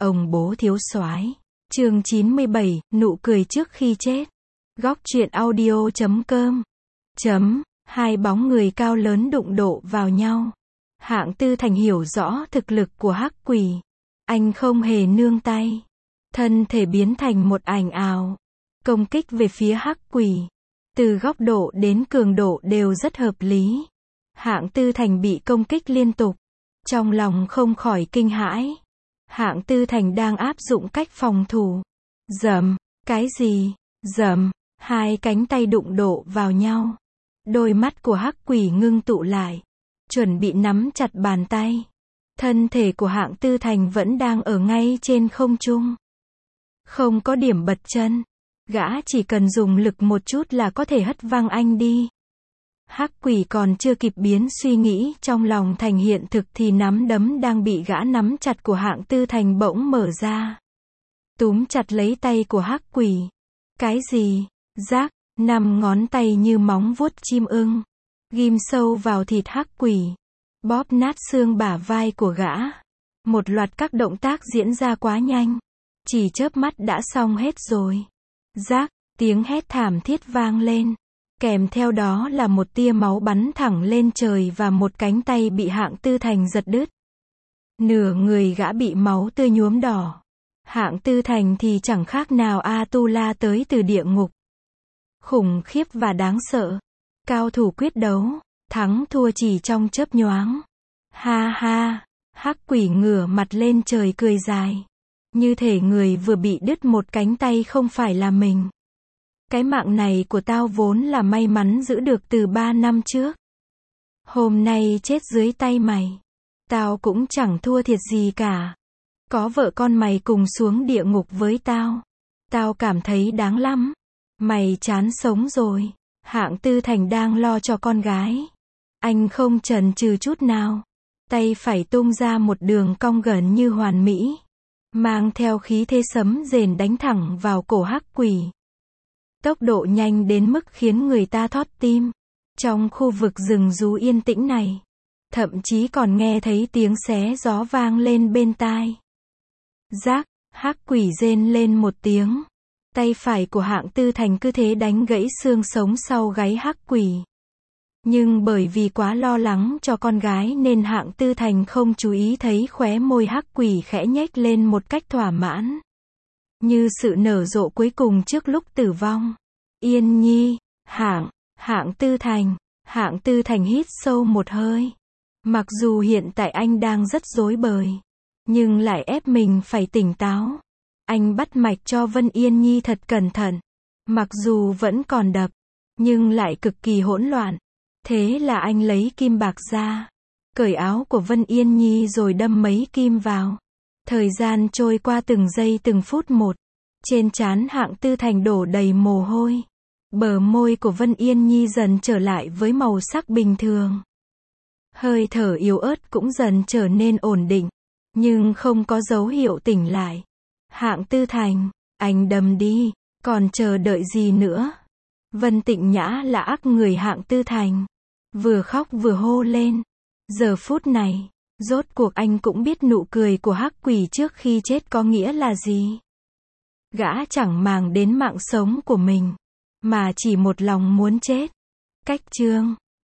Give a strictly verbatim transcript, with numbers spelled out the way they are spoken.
Ông bố thiếu soái. Chương chín mươi bảy, nụ cười trước khi chết. Góc truyện audio chấm com. Chấm, hai bóng người cao lớn đụng độ vào nhau. Hạng Tư Thành hiểu rõ thực lực của hắc quỷ. Anh không hề nương tay. Thân thể biến thành một ảnh ảo. Công kích về phía hắc quỷ. Từ góc độ đến cường độ đều rất hợp lý. Hạng Tư Thành bị công kích liên tục. Trong lòng không khỏi kinh hãi. Hạng Tư Thành đang áp dụng cách phòng thủ. Dầm, cái gì? Dầm, hai cánh tay đụng độ vào nhau. Đôi mắt của hắc quỷ ngưng tụ lại. Chuẩn bị nắm chặt bàn tay. Thân thể của Hạng Tư Thành vẫn đang ở ngay trên không trung. Không có điểm bật chân. Gã chỉ cần dùng lực một chút là có thể hất văng anh đi. Hắc quỷ còn chưa kịp biến suy nghĩ trong lòng thành hiện thực thì nắm đấm đang bị gã nắm chặt của Hạng Tư Thành bỗng mở ra. Túm chặt lấy tay của hắc quỷ. Cái gì? Rác, năm ngón tay như móng vuốt chim ưng. Ghim sâu vào thịt hắc quỷ. Bóp nát xương bả vai của gã. Một loạt các động tác diễn ra quá nhanh. Chỉ chớp mắt đã xong hết rồi. Rác, tiếng hét thảm thiết vang lên. Kèm theo đó là một tia máu bắn thẳng lên trời và một cánh tay bị Hạng Tư Thành giật đứt. Nửa người gã bị máu tươi nhuốm đỏ. Hạng Tư Thành thì chẳng khác nào Atula tới từ địa ngục. Khủng khiếp và đáng sợ. Cao thủ quyết đấu, thắng thua chỉ trong chớp nhoáng. Ha ha, hắc quỷ ngửa mặt lên trời cười dài. Như thể người vừa bị đứt một cánh tay không phải là mình. Cái mạng này của tao vốn là may mắn giữ được từ ba năm trước. Hôm nay chết dưới tay mày. Tao cũng chẳng thua thiệt gì cả. Có vợ con mày cùng xuống địa ngục với tao. Tao cảm thấy đáng lắm. Mày chán sống rồi. Hạng Tư Thành đang lo cho con gái. Anh không chần chừ chút nào. Tay phải tung ra một đường cong gần như hoàn mỹ. Mang theo khí thế sấm rền đánh thẳng vào cổ hắc quỷ. Tốc độ nhanh đến mức khiến người ta thót tim. Trong khu vực rừng rú yên tĩnh này. Thậm chí còn nghe thấy tiếng xé gió vang lên bên tai. Rác, hắc quỷ rên lên một tiếng. Tay phải của Hạng Tư Thành cứ thế đánh gãy xương sống sau gáy hắc quỷ. Nhưng bởi vì quá lo lắng cho con gái nên Hạng Tư Thành không chú ý thấy khóe môi hắc quỷ khẽ nhếch lên một cách thỏa mãn. Như sự nở rộ cuối cùng trước lúc tử vong. Yên nhi, Hạng, Hạng Tư Thành, Hạng Tư Thành hít sâu một hơi. Mặc dù hiện tại anh đang rất rối bời, nhưng lại ép mình phải tỉnh táo. Anh bắt mạch cho Vân Yên Nhi thật cẩn thận. Mặc dù vẫn còn đập, nhưng lại cực kỳ hỗn loạn. Thế là anh lấy kim bạc ra, cởi áo của Vân Yên Nhi rồi đâm mấy kim vào. Thời gian trôi qua từng giây từng phút một. Trên trán Hạng Tư Thành đổ đầy mồ hôi. Bờ môi của Vân Yên Nhi dần trở lại với màu sắc bình thường. Hơi thở yếu ớt cũng dần trở nên ổn định. Nhưng không có dấu hiệu tỉnh lại. Hạng Tư Thành, anh đâm đi, còn chờ đợi gì nữa? Vân Tịnh Nhã là ác người Hạng Tư Thành. Vừa khóc vừa hô lên. Giờ phút này, rốt cuộc anh cũng biết nụ cười của hắc quỷ trước khi chết có nghĩa là gì. Gã chẳng màng đến mạng sống của mình, mà chỉ một lòng muốn chết. Cách chương